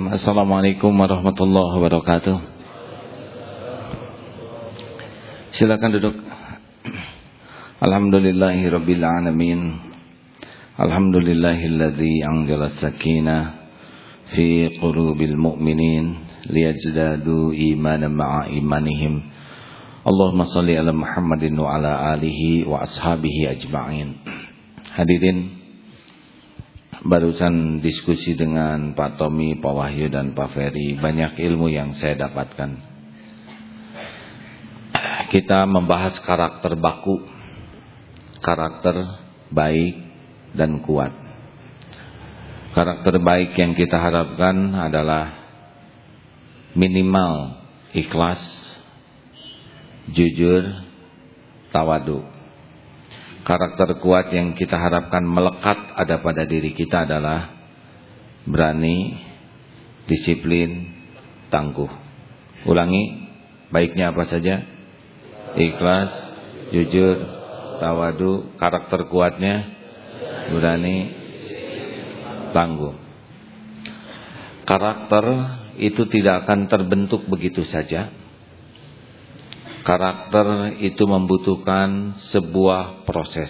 Assalamualaikum warahmatullahi wabarakatuh. Silakan duduk. Alhamdulillahirabbil alamin. Alhamdulillahilladzi anzala as-sakinah fi qulubil mu'minin liyazdadu imanan ma'a imanihim. Allahumma shalli ala Muhammadin wa ala alihi wa ashabihi ajma'in. Hadirin, barusan diskusi dengan Pak Tommy, Pak Wahyu dan Pak Ferry. Banyak ilmu yang saya dapatkan. Kita membahas karakter baku, karakter baik dan kuat. Karakter baik yang kita harapkan adalah minimal ikhlas, jujur, tawadu. Karakter kuat yang kita harapkan melekat ada pada diri kita adalah berani, disiplin, tangguh. Ulangi, baiknya apa saja? Ikhlas, jujur, tawadu. Karakter kuatnya berani, tangguh. Karakter itu tidak akan terbentuk begitu saja. Karakter itu membutuhkan sebuah proses,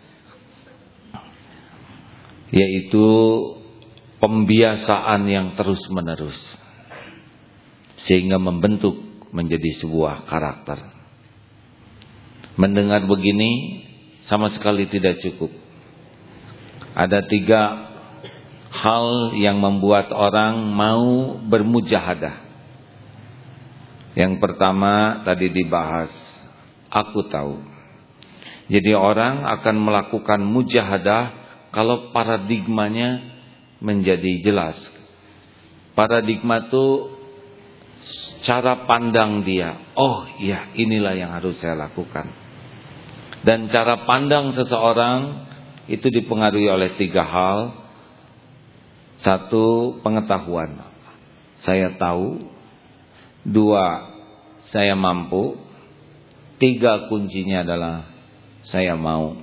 yaitu pembiasaan yang terus-menerus, sehingga membentuk menjadi sebuah karakter. Mendengar begini sama sekali tidak cukup. Ada 3 hal yang membuat orang mau bermujahadah. Yang pertama tadi dibahas, aku tahu. Jadi orang akan melakukan mujahadah kalau paradigmanya menjadi jelas. Paradigma itu cara pandang dia. Oh iya, inilah yang harus saya lakukan. Dan cara pandang seseorang itu dipengaruhi oleh 3 hal. 1, pengetahuan. Saya tahu. 2, saya mampu. 3, kuncinya adalah saya mau.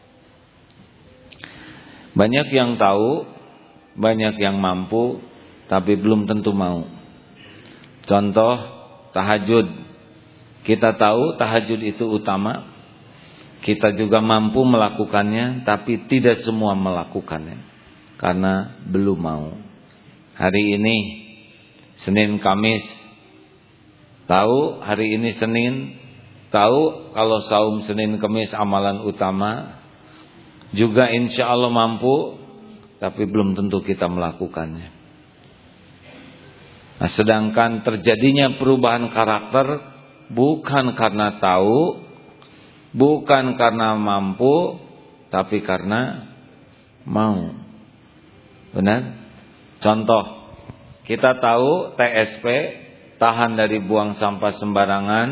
Banyak yang tahu, banyak yang mampu, tapi belum tentu mau. Contoh, tahajud. Kita tahu tahajud itu utama. Kita juga mampu melakukannya, tapi tidak semua melakukannya karena belum mau. Hari ini Senin Kamis, tahu hari ini Senin, tahu kalau saum Senin Kamis amalan utama, juga insya Allah mampu, tapi belum tentu kita melakukannya. Nah, sedangkan terjadinya perubahan karakter bukan karena tahu, bukan karena mampu, tapi karena mau. Benar? Contoh, kita tahu TSP, tahan dari buang sampah sembarangan,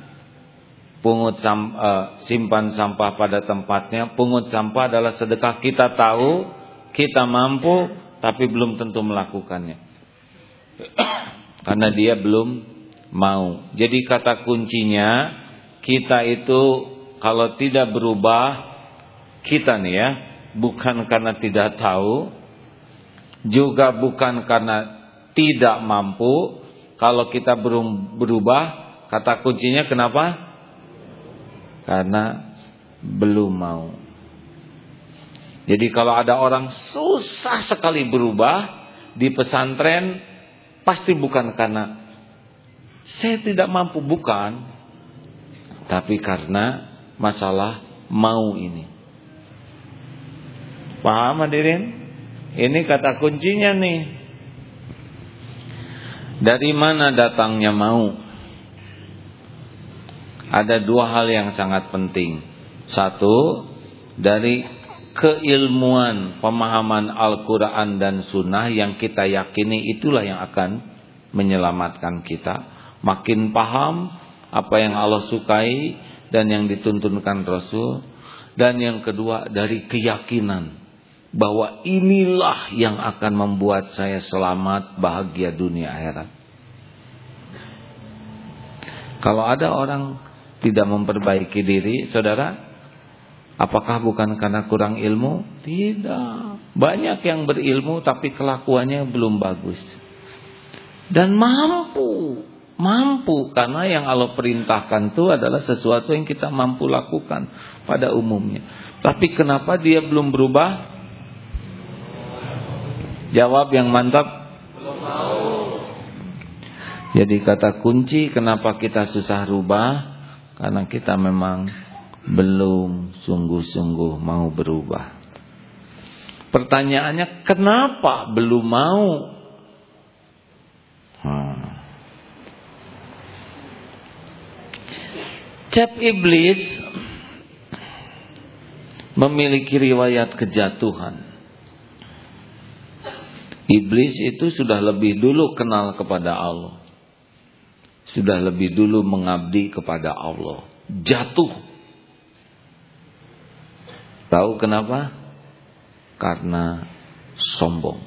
simpan sampah pada tempatnya. Pungut sampah adalah sedekah. Kita tahu, kita mampu, tapi belum tentu melakukannya karena dia belum mau. Jadi kata kuncinya, kita itu kalau tidak berubah, kita nih ya, bukan karena tidak tahu, juga bukan karena tidak mampu. Kalau kita berubah, kata kuncinya kenapa? Karena belum mau. Jadi kalau ada orang susah sekali berubah di pesantren, pasti bukan karena saya tidak mampu, bukan, tapi karena masalah mau ini. Paham hadirin? Ini kata kuncinya nih. Dari mana datangnya mau? Ada 2 hal yang sangat penting. 1, dari keilmuan pemahaman Al-Quran dan Sunnah yang kita yakini itulah yang akan menyelamatkan kita. Makin paham apa yang Allah sukai dan yang dituntunkan Rasul. Dan yang kedua, dari keyakinan bahwa inilah yang akan membuat saya selamat, bahagia dunia akhirat. Kalau ada orang tidak memperbaiki diri, saudara, apakah bukan karena kurang ilmu? Tidak. Banyak yang berilmu tapi kelakuannya belum bagus. Dan mampu karena yang Allah perintahkan itu adalah sesuatu yang kita mampu lakukan pada umumnya. Tapi kenapa dia belum berubah? Jawab yang mantap. Belum mau. Jadi kata kunci kenapa kita susah rubah, karena kita memang belum sungguh-sungguh mau berubah. Pertanyaannya, kenapa belum mau? Cap iblis memiliki riwayat kejatuhan. Iblis itu sudah lebih dulu kenal kepada Allah. Sudah lebih dulu mengabdi kepada Allah. Jatuh. Tahu kenapa? Karena sombong.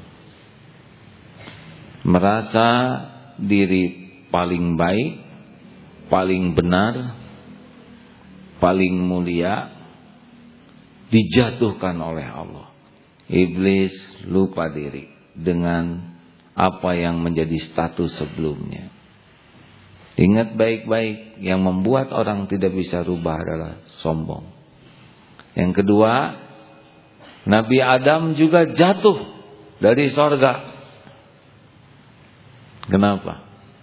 Merasa diri paling baik, paling benar, paling mulia, dijatuhkan oleh Allah. Iblis lupa diri dengan apa yang menjadi status sebelumnya. Ingat baik-baik, yang membuat orang tidak bisa rubah adalah sombong. Yang kedua, Nabi Adam juga jatuh dari sorga. Kenapa?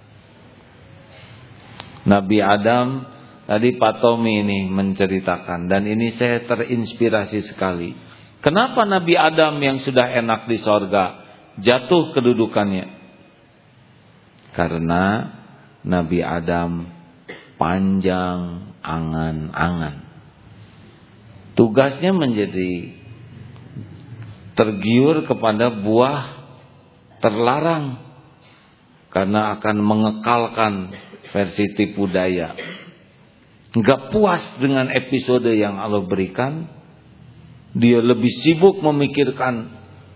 Nabi Adam, tadi Pak Tommy ini menceritakan, dan ini saya terinspirasi sekali. Kenapa Nabi Adam yang sudah enak di sorga jatuh kedudukannya? Karena Nabi Adam panjang angan-angan. Tugasnya menjadi tergiur kepada buah terlarang, karena akan mengekalkan versi tipu daya. Enggak puas dengan episode yang Allah berikan, dia lebih sibuk memikirkan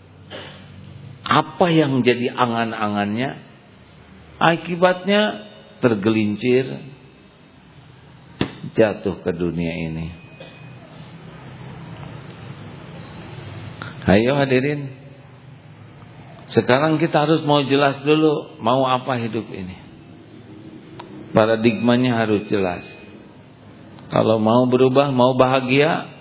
apa yang menjadi angan-angannya. Akibatnya tergelincir, jatuh ke dunia ini. Ayo hadirin, sekarang kita harus mau jelas dulu mau apa hidup ini. Paradigmanya harus jelas. Kalau mau berubah, mau bahagia,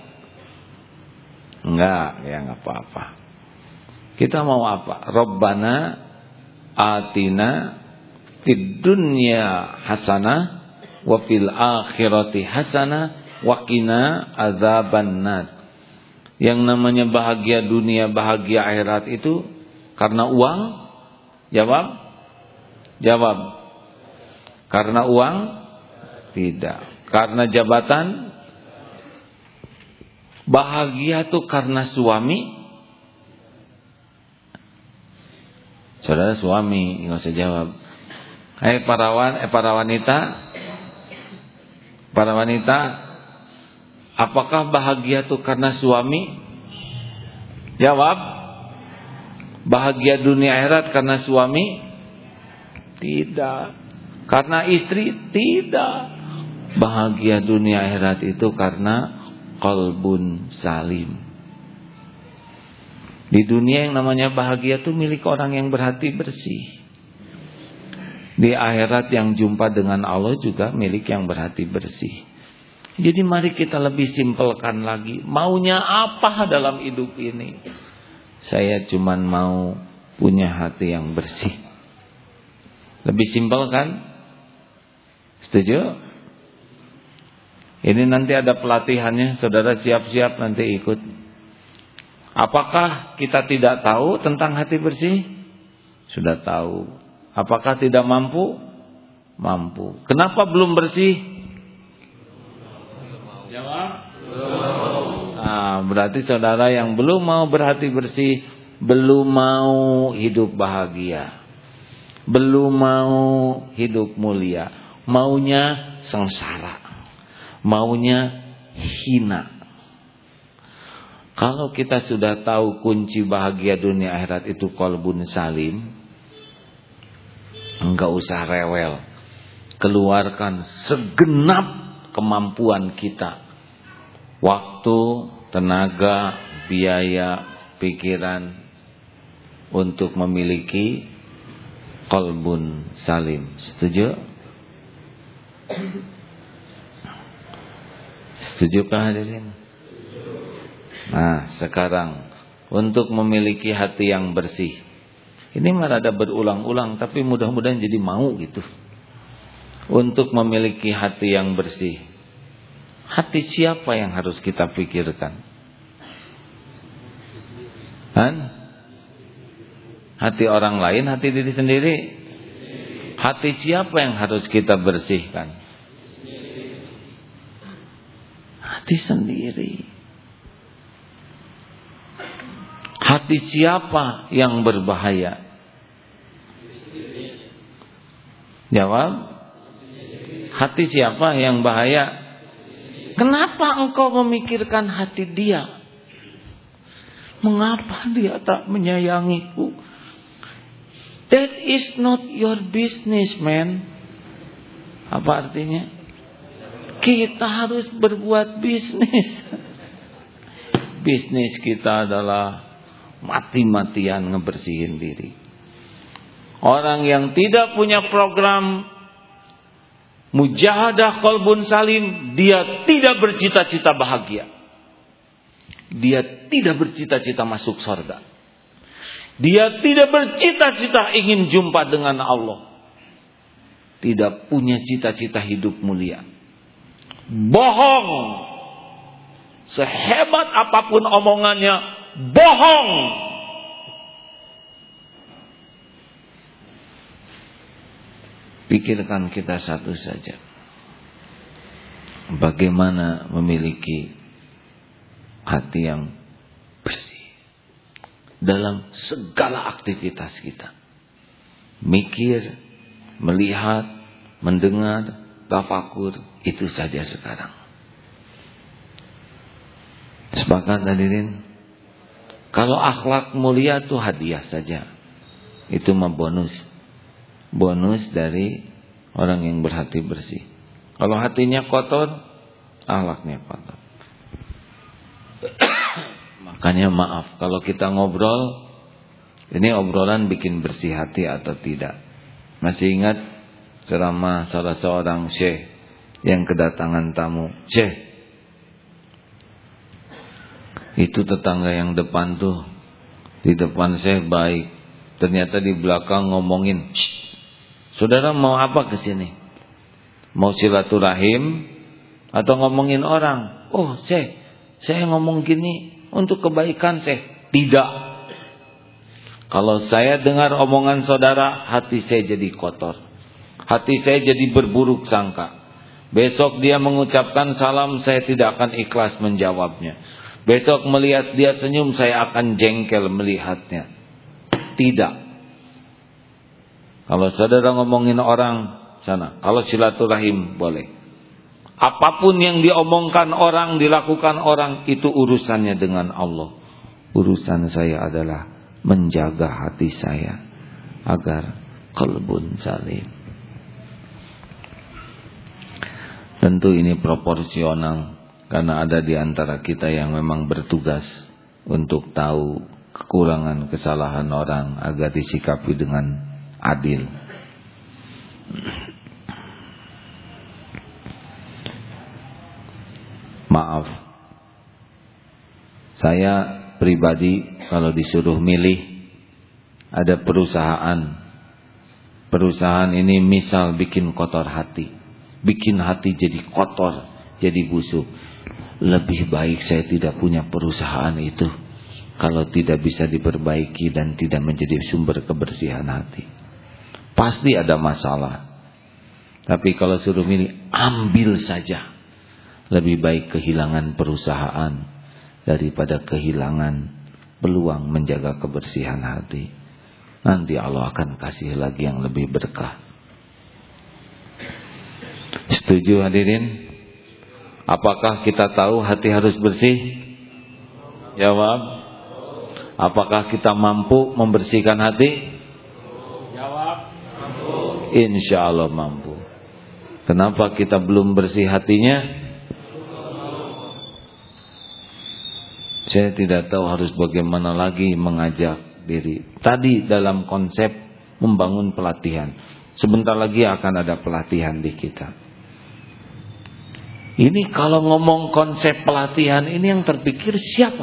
enggak apa-apa. Kita mau apa? Rabbana atina fid dunya hasanah wa fil akhirati hasanah wa qina adzabannar. Yang namanya bahagia dunia, bahagia akhirat itu karena uang? Jawab. Karena uang? Tidak. Karena jabatan? Bahagia itu karena suami? Saudara suami, enggak usah jawab. Hai para wanita, apakah bahagia itu karena suami? Jawab. Bahagia dunia akhirat karena suami? Tidak. Karena istri? Tidak. Bahagia dunia akhirat itu karena qalbun salim. Di dunia yang namanya bahagia itu milik orang yang berhati bersih. Di akhirat yang jumpa dengan Allah juga milik yang berhati bersih. Jadi mari kita lebih simpelkan lagi. Maunya apa dalam hidup ini? Saya cuman mau punya hati yang bersih. Lebih simpel kan? Setuju? Ini nanti ada pelatihannya. Saudara siap-siap nanti ikut. Apakah kita tidak tahu tentang hati bersih? Sudah tahu. Apakah tidak mampu? Mampu. Kenapa belum bersih? Jawab. Berarti saudara yang belum mau berhati bersih, belum mau hidup bahagia, belum mau hidup mulia, maunya sengsara, maunya hina. Kalau kita sudah tahu kunci bahagia dunia akhirat itu qalbun salim, enggak usah rewel. Keluarkan segenap kemampuan kita. Waktu, tenaga, biaya, pikiran untuk memiliki qalbun salim. Setuju? Setujukah hadirin? Nah, sekarang untuk memiliki hati yang bersih. Ini malah ada berulang-ulang, tapi mudah-mudahan jadi mau gitu. Untuk memiliki hati yang bersih. Hati siapa yang harus kita pikirkan? Hati orang lain, hati diri sendiri? Hati siapa yang harus kita bersihkan? Hati sendiri. Hati siapa yang berbahaya? Jawab. Hati siapa yang bahaya? Kenapa engkau memikirkan hati dia? Mengapa dia tak menyayangiku? That is not your business, man. Apa artinya? Kita harus berbuat bisnis. Bisnis kita adalah mati-matian ngebersihin diri. Orang yang tidak punya program mujahadah qalbun salim, dia tidak bercita-cita bahagia. Dia tidak bercita-cita masuk surga. Dia tidak bercita-cita ingin jumpa dengan Allah. Tidak punya cita-cita hidup mulia. Bohong. Sehebat apapun omongannya, bohong. Pikirkan kita satu saja. Bagaimana memiliki hati yang bersih dalam segala aktivitas kita. Mikir, melihat, mendengar, tafakur, itu saja sekarang. Sepakat hadirin? Kalau akhlak mulia itu hadiah saja. Itu mah bonus. Bonus dari orang yang berhati bersih. Kalau hatinya kotor, akhlaknya kotor. Makanya maaf kalau kita ngobrol, ini obrolan bikin bersih hati atau tidak. Masih ingat ceramah salah seorang syekh yang kedatangan tamu. Syekh, itu tetangga yang depan tuh, di depan syekh baik, ternyata di belakang ngomongin, saudara mau apa kesini? Mau silaturahim atau ngomongin orang? Oh syekh, saya ngomong gini untuk kebaikan syekh. Tidak. Kalau saya dengar omongan saudara, hati saya jadi kotor. Hati saya jadi berburuk sangka. Besok dia mengucapkan salam, saya tidak akan ikhlas menjawabnya. Besok melihat dia senyum, saya akan jengkel melihatnya. Tidak. Kalau saudara ngomongin orang, sana. Kalau silaturahim boleh. Apapun yang diomongkan orang, dilakukan orang, itu urusannya dengan Allah. Urusan saya adalah menjaga hati saya agar qalbun salim. Tentu ini proporsional, karena ada di antara kita yang memang bertugas untuk tahu kekurangan kesalahan orang agar disikapi dengan adil. Maaf, saya pribadi kalau disuruh milih, ada perusahaan ini misal bikin kotor hati, bikin hati jadi kotor, jadi busuk. Lebih baik saya tidak punya perusahaan itu kalau tidak bisa diperbaiki dan tidak menjadi sumber kebersihan hati. Pasti ada masalah. Tapi kalau suruh milih, ambil saja. Lebih baik kehilangan perusahaan daripada kehilangan peluang menjaga kebersihan hati. Nanti Allah akan kasih lagi yang lebih berkah. Setuju hadirin? Apakah kita tahu hati harus bersih? Jawab. Apakah kita mampu membersihkan hati? Jawab. Mampu. Insya Allah mampu. Kenapa kita belum bersih hatinya? Saya tidak tahu harus bagaimana lagi mengajak diri. Tadi dalam konsep membangun pelatihan. Sebentar lagi akan ada pelatihan di kita. Ini kalau ngomong konsep pelatihan ini yang terpikir siapa?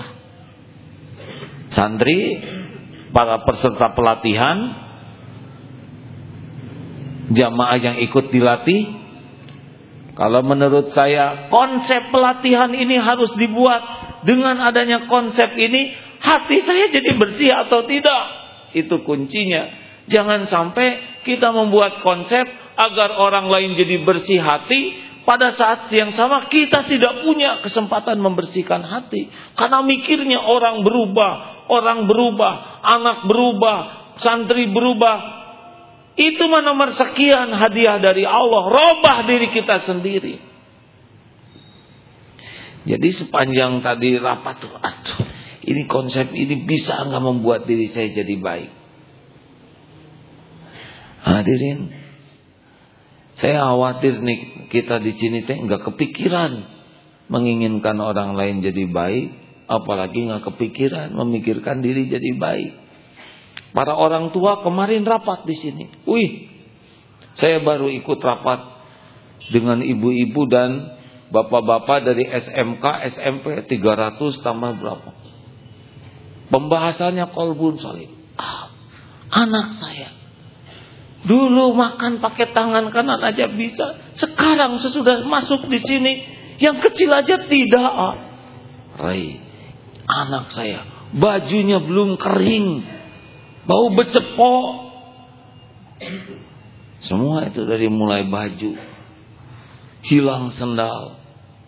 Santri, para peserta pelatihan, jamaah yang ikut dilatih. Kalau menurut saya konsep pelatihan ini harus dibuat. Dengan adanya konsep ini, hati saya jadi bersih atau tidak? Itu kuncinya. Jangan sampai kita membuat konsep agar orang lain jadi bersih hati, pada saat yang sama kita tidak punya kesempatan membersihkan hati. Karena mikirnya orang berubah, anak berubah, santri berubah. Itu nomor sekian hadiah dari Allah. Robah diri kita sendiri. Jadi sepanjang tadi rapat tuh, ini konsep ini bisa nggak membuat diri saya jadi baik? Hadirin, saya khawatir nih kita di sini teh nggak kepikiran menginginkan orang lain jadi baik, apalagi nggak kepikiran memikirkan diri jadi baik. Para orang tua kemarin rapat di sini. Saya baru ikut rapat dengan ibu-ibu dan bapak-bapak dari SMK, SMP 300 tambah berapa? Pembahasannya qalbun salim. Anak saya dulu makan pakai tangan kanan aja bisa. Sekarang sesudah masuk di sini yang kecil aja tidak. Anak saya bajunya belum kering, bau becepok. Semua itu dari mulai baju, hilang sendal,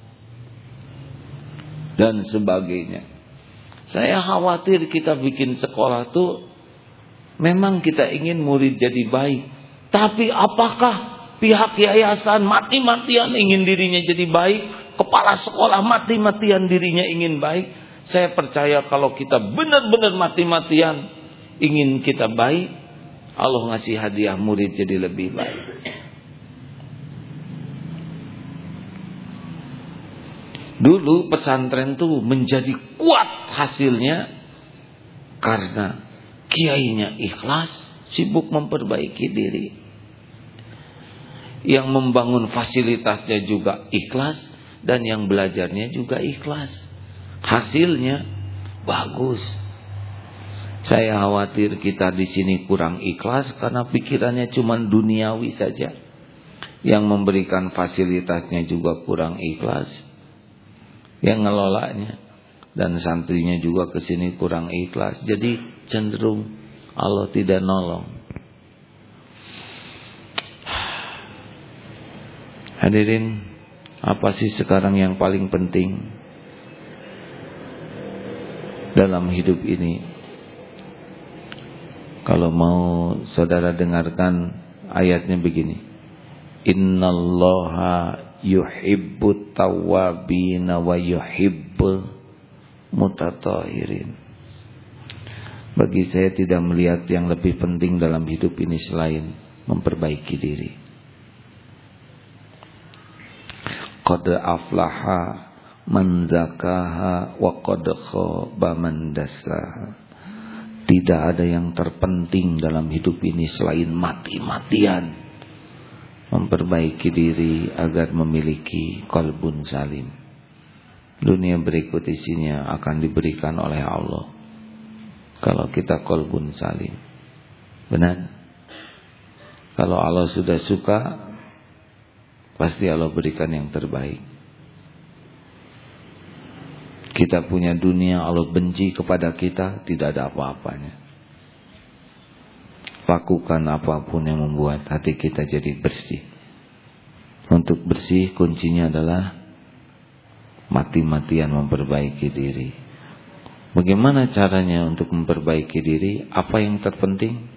dan sebagainya. Saya khawatir kita bikin sekolah tuh memang kita ingin murid jadi baik. Tapi apakah pihak yayasan mati-matian ingin dirinya jadi baik? Kepala sekolah mati-matian dirinya ingin baik? Saya percaya kalau kita benar-benar mati-matian ingin kita baik, Allah ngasih hadiah murid jadi lebih baik. Dulu pesantren tuh menjadi kuat hasilnya karena kiainya ikhlas, sibuk memperbaiki diri. Yang membangun fasilitasnya juga ikhlas, dan yang belajarnya juga ikhlas. Hasilnya bagus. Saya khawatir kita di sini kurang ikhlas karena pikirannya cuma duniawi saja. Yang memberikan fasilitasnya juga kurang ikhlas. Yang ngelolanya dan santrinya juga ke sini kurang ikhlas. Jadi cenderung Allah tidak nolong. Hadirin, apa sih sekarang yang paling penting dalam hidup ini? Kalau mau saudara dengarkan ayatnya begini. Innallaha yuhibbut tawwabin wa yuhibbul mutatahhirin. Bagi saya tidak melihat yang lebih penting dalam hidup ini selain memperbaiki diri. Qad aflaha man zakaha wa qad khaba man dassaha. Tidak ada yang terpenting dalam hidup ini selain mati-matian memperbaiki diri agar memiliki qalbun salim. Dunia berikut isinya akan diberikan oleh Allah kalau kita qalbun salim. Benar? Kalau Allah sudah suka, pasti Allah berikan yang terbaik. Kita punya dunia, Allah benci kepada kita, tidak ada apa-apanya. Lakukan apapun yang membuat hati kita jadi bersih. Untuk bersih kuncinya adalah mati-matian memperbaiki diri. Bagaimana caranya untuk memperbaiki diri? Apa yang terpenting?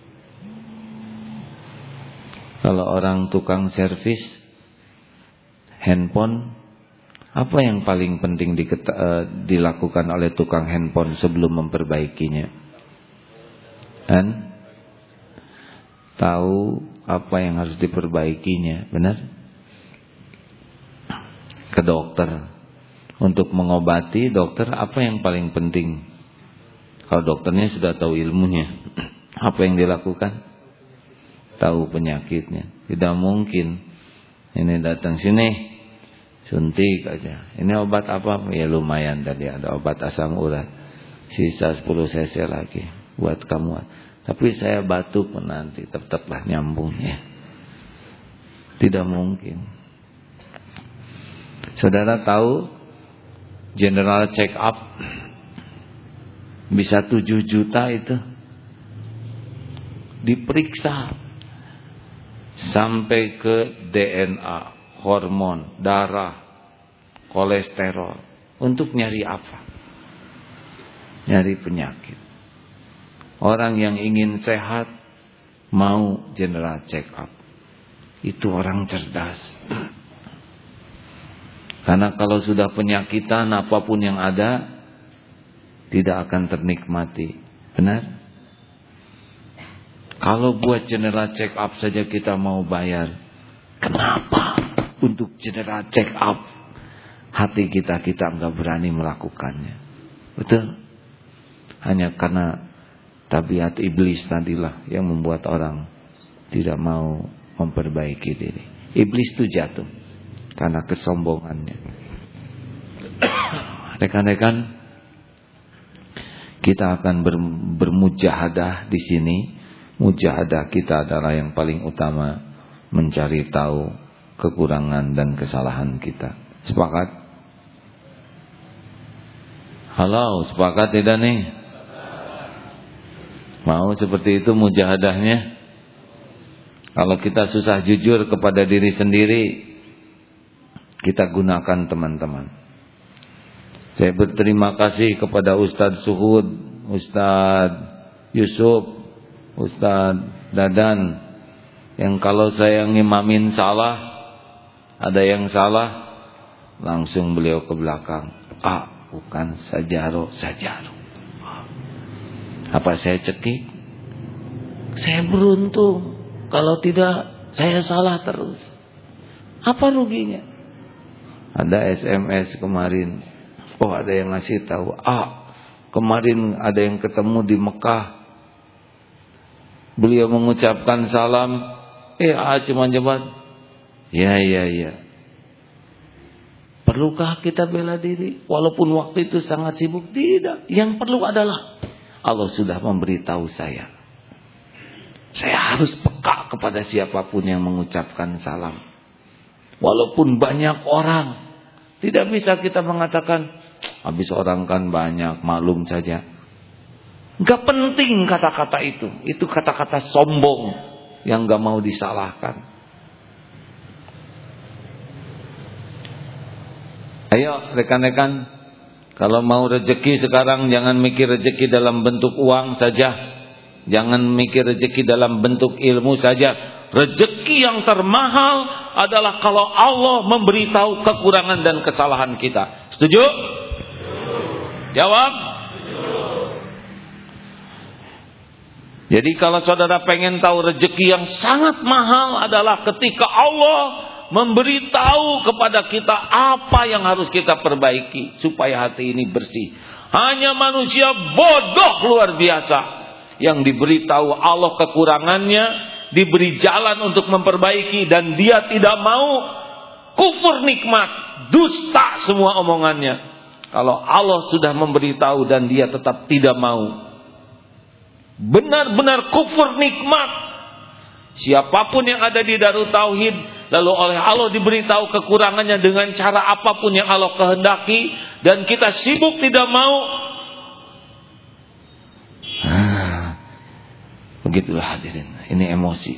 Kalau orang tukang servis handphone, apa yang paling penting dilakukan oleh tukang handphone sebelum memperbaikinya? Dan tahu apa yang harus diperbaikinya, benar? Ke dokter untuk mengobati, dokter apa yang paling penting? Kalau dokternya sudah tahu ilmunya, apa yang dilakukan? tahu penyakitnya. Tidak mungkin ini datang sini suntik aja. Ini obat apa? Ya lumayan tadi ada obat asam urat. Sisa 10 cc lagi buat kamu. Tapi saya batuk nanti tetaplah nyambungnya. Tidak mungkin. Saudara tahu general check up bisa 7 juta itu. Diperiksa sampai ke DNA, hormon, darah, kolesterol. Untuk nyari apa? Nyari penyakit. Orang yang ingin sehat mau general check up. Itu orang cerdas. Karena kalau sudah penyakitan apapun yang ada tidak akan ternikmati. Benar? Kalau buat general check up saja kita mau bayar, kenapa untuk general check up hati kita enggak berani melakukannya? Betul? Hanya karena tabiat iblis tadilah yang membuat orang tidak mau memperbaiki diri. Iblis itu jatuh karena kesombongannya. Rekan-rekan, kita akan bermujahadah di sini. Mujahadah kita adalah yang paling utama, mencari tahu kekurangan dan kesalahan kita. Sepakat? Halo, sepakat tidak nih? Mau seperti itu mujahadahnya? Kalau kita susah jujur kepada diri sendiri, kita gunakan teman-teman. Saya berterima kasih kepada Ustadz Suhud, Ustadz Yusuf, Ustadz Dadan, yang kalau saya ngimamin salah, ada yang salah, langsung beliau ke belakang. Bukan sajaro. Apa saya cekik? Saya beruntung. Kalau tidak, saya salah terus. Apa ruginya? Ada SMS kemarin. Ada yang ngasih tahu. Kemarin ada yang ketemu di Mekah. Beliau mengucapkan salam. Cuma jawab. Ya. Perlukah kita bela diri? Walaupun waktu itu sangat sibuk. Tidak. Yang perlu adalah Allah sudah memberitahu saya. Saya harus peka kepada siapapun yang mengucapkan salam. Walaupun banyak orang. Tidak bisa kita mengatakan, habis orang kan banyak, maklum saja. Gak penting kata-kata itu. Itu kata-kata sombong yang gak mau disalahkan. Ayo rekan-rekan, kalau mau rezeki sekarang jangan mikir rezeki dalam bentuk uang saja. Jangan mikir rezeki dalam bentuk ilmu saja. Rezeki yang termahal adalah kalau Allah memberitahu kekurangan dan kesalahan kita. Setuju? Jawab. Jadi kalau saudara pengen tahu rezeki yang sangat mahal adalah ketika Allah memberitahu kepada kita apa yang harus kita perbaiki supaya hati ini bersih. Hanya manusia bodoh luar biasa yang diberitahu Allah kekurangannya, diberi jalan untuk memperbaiki dan dia tidak mau, kufur nikmat, dusta semua omongannya. Kalau Allah sudah memberitahu dan dia tetap tidak mau, benar-benar kufur nikmat. Siapapun yang ada di Darut Tauhid, lalu oleh Allah diberitahu kekurangannya dengan cara apapun yang Allah kehendaki, dan kita sibuk tidak mau. Begitulah hadirin, ini emosi.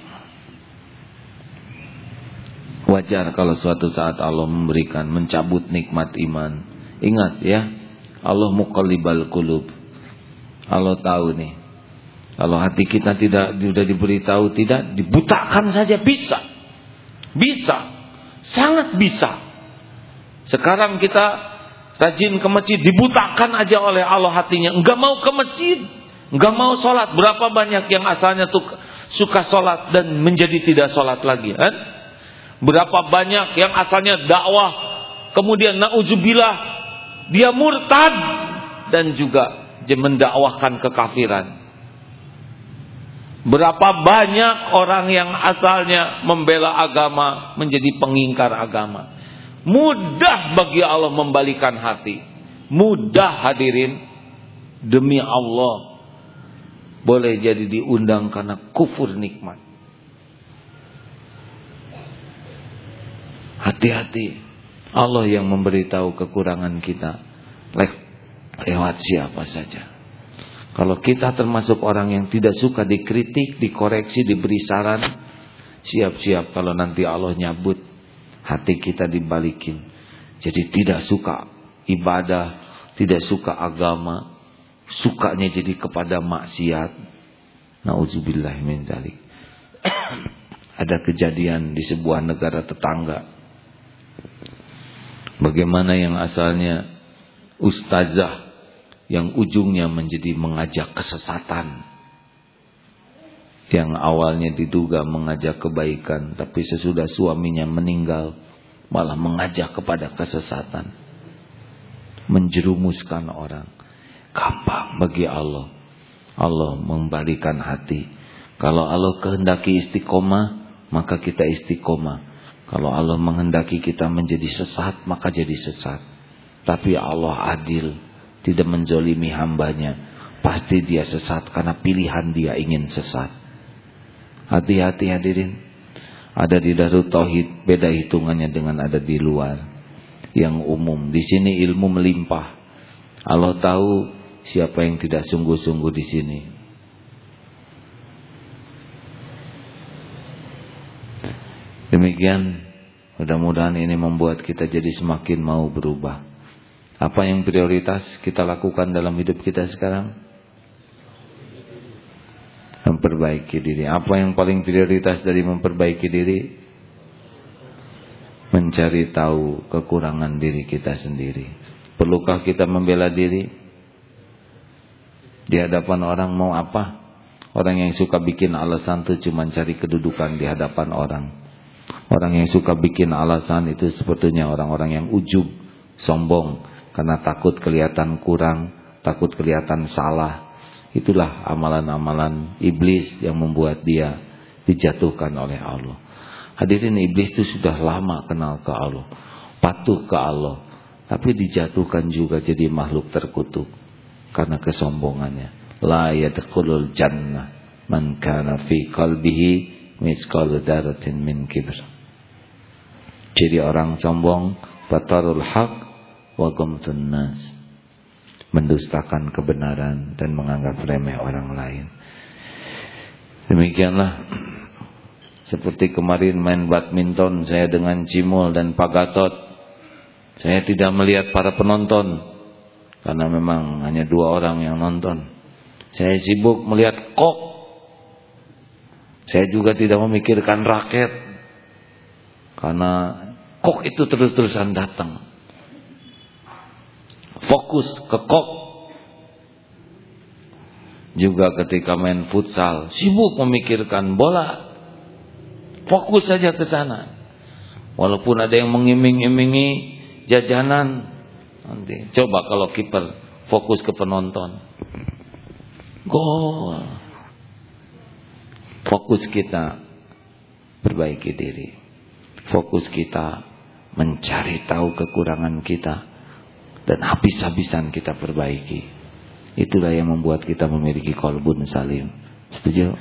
Wajar kalau suatu saat Allah memberikan, mencabut nikmat iman. Ingat ya, Allah muqallibal qulub. Allah tahu nih, kalau hati kita tidak sudah diberitahu, tidak dibutakan saja bisa. Bisa. Sangat bisa. Sekarang kita rajin ke masjid, dibutakan aja oleh Allah hatinya. Enggak mau ke masjid. Enggak mau sholat. Berapa banyak yang asalnya tuh suka sholat dan menjadi tidak sholat lagi. Kan? Berapa banyak yang asalnya dakwah, kemudian na'udzubillah, dia murtad dan juga mendakwahkan kekafiran. Berapa banyak orang yang asalnya membela agama menjadi pengingkar agama. Mudah bagi Allah membalikan hati. Mudah hadirin. Demi Allah. Boleh jadi diundang karena kufur nikmat. Hati-hati. Allah yang memberitahu kekurangan kita lewat siapa saja. Kalau kita termasuk orang yang tidak suka dikritik, dikoreksi, diberi saran, siap-siap kalau nanti Allah nyabut, hati kita dibalikin. Jadi tidak suka ibadah, tidak suka agama, sukanya jadi kepada maksiat. Nauzubillah min dzalik. Ada kejadian di sebuah negara tetangga. Bagaimana yang asalnya ustazah yang ujungnya menjadi mengajak kesesatan, yang awalnya diduga mengajak kebaikan, tapi sesudah suaminya meninggal malah mengajak kepada kesesatan, menjerumuskan orang. Gampang bagi Allah. Allah membalikan hati. Kalau Allah kehendaki istiqomah, maka kita istiqomah. Kalau Allah menghendaki kita menjadi sesat, maka jadi sesat. Tapi Allah adil, tidak menzolimi hambanya. Pasti dia sesat karena pilihan dia ingin sesat. Hati-hati hadirin. Ada di Darut Tauhid, beda hitungannya dengan ada di luar. Yang umum, di sini ilmu melimpah. Allah tahu siapa yang tidak sungguh-sungguh di sini. Demikian, mudah-mudahan ini membuat kita jadi semakin mau berubah. Apa yang prioritas kita lakukan dalam hidup kita sekarang? Memperbaiki diri. Apa yang paling prioritas dari memperbaiki diri? Mencari tahu kekurangan diri kita sendiri. Perlukah kita membela diri? Di hadapan orang mau apa? Orang yang suka bikin alasan itu cuma cari kedudukan di hadapan orang. Orang yang suka bikin alasan itu sebetulnya orang-orang yang ujub, sombong, karena takut kelihatan kurang, takut kelihatan salah. Itulah amalan-amalan iblis yang membuat dia dijatuhkan oleh Allah. Hadirin, iblis itu sudah lama kenal ke Allah, patuh ke Allah, tapi dijatuhkan juga jadi makhluk terkutuk karena kesombongannya. La yadkhulul jannah man kana fi qalbihi mithqalu dzarratin min kibr. Jadi orang sombong, batarul haq wa ghamtun nas, mendustakan kebenaran dan menganggap remeh orang lain. Demikianlah seperti kemarin main badminton saya dengan Cimol dan Pak Gatot. Saya tidak melihat para penonton karena memang hanya 2 orang yang nonton. Saya sibuk melihat kok. Saya juga tidak memikirkan raket karena kok itu terus-terusan datang. Fokus ke kok. Juga ketika main futsal, sibuk memikirkan bola. Fokus saja ke sana. Walaupun ada yang mengiming-imingi jajanan, nanti coba kalau kiper fokus ke penonton, gol. Fokus kita perbaiki diri. Fokus kita mencari tahu kekurangan kita dan habis-habisan kita perbaiki. Itulah yang membuat kita memiliki qalbun salim. Setuju?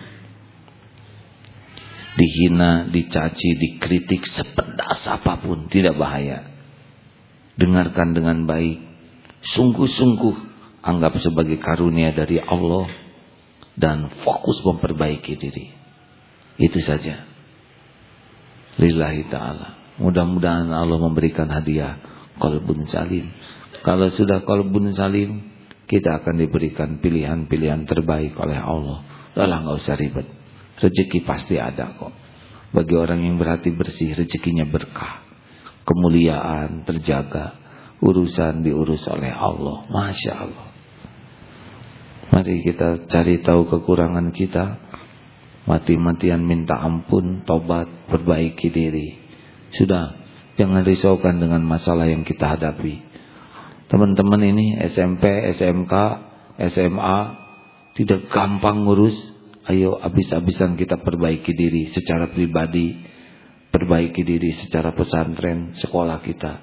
Dihina, dicaci, dikritik sepedas apapun tidak bahaya. Dengarkan dengan baik. Sungguh-sungguh anggap sebagai karunia dari Allah dan fokus memperbaiki diri. Itu saja. Lillahi ta'ala. Mudah-mudahan Allah memberikan hadiah qalbun salim. Kalau sudah qalbun salim, kita akan diberikan pilihan-pilihan terbaik oleh Allah. Udah enggak usah ribet. Rezeki pasti ada kok. Bagi orang yang berhati bersih, rezekinya berkah. Kemuliaan terjaga. Urusan diurus oleh Allah. Masya Allah. Mari kita cari tahu kekurangan kita. Mati-matian minta ampun, tobat, perbaiki diri. Sudah, jangan risaukan dengan masalah yang kita hadapi. Teman-teman ini SMP, SMK, SMA tidak gampang ngurus Ayo habis-habisan kita perbaiki diri secara pribadi, perbaiki diri secara pesantren, sekolah kita.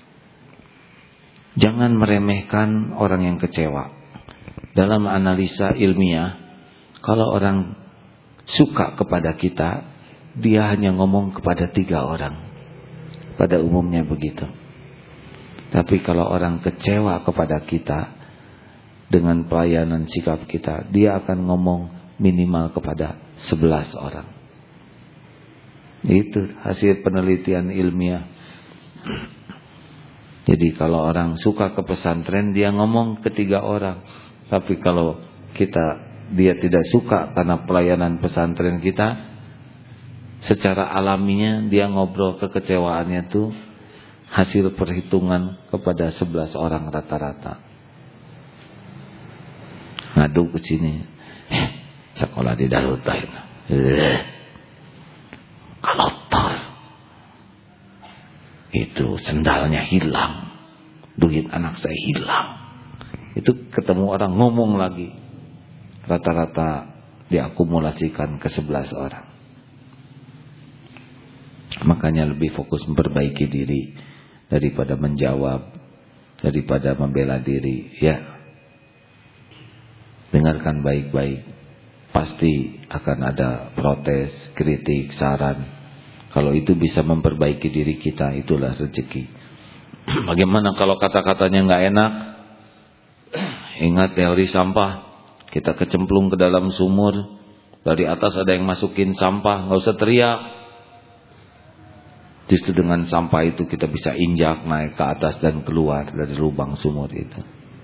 Jangan meremehkan orang yang kecewa. Dalam analisa ilmiah, kalau orang suka kepada kita, dia hanya ngomong kepada 3 orang. Pada umumnya begitu. Tapi kalau orang kecewa kepada kita dengan pelayanan sikap kita, dia akan ngomong minimal kepada 11 orang. Itu hasil penelitian ilmiah. Jadi kalau orang suka ke pesantren, dia ngomong ke 3 orang. Tapi kalau dia tidak suka karena pelayanan pesantren kita, secara alaminya dia ngobrol kekecewaannya tuh hasil perhitungan kepada 11 orang rata-rata. Ngadu ke sini, sekolah di Darut Ta'if. Kotor. Itu sendalnya hilang, duit anak saya hilang. Itu ketemu orang ngomong lagi, rata-rata diakumulasikan ke 11 orang. Makanya lebih fokus memperbaiki diri daripada menjawab, daripada membela diri. Ya, dengarkan baik-baik. Pasti akan ada protes, kritik, saran. Kalau itu bisa memperbaiki diri kita, itulah rezeki. Bagaimana kalau kata-katanya nggak enak? Ingat teori sampah. Kita kecemplung ke dalam sumur, dari atas ada yang masukin sampah, nggak usah teriak. Justru dengan sampah itu kita bisa injak naik ke atas dan keluar dari lubang sumur itu.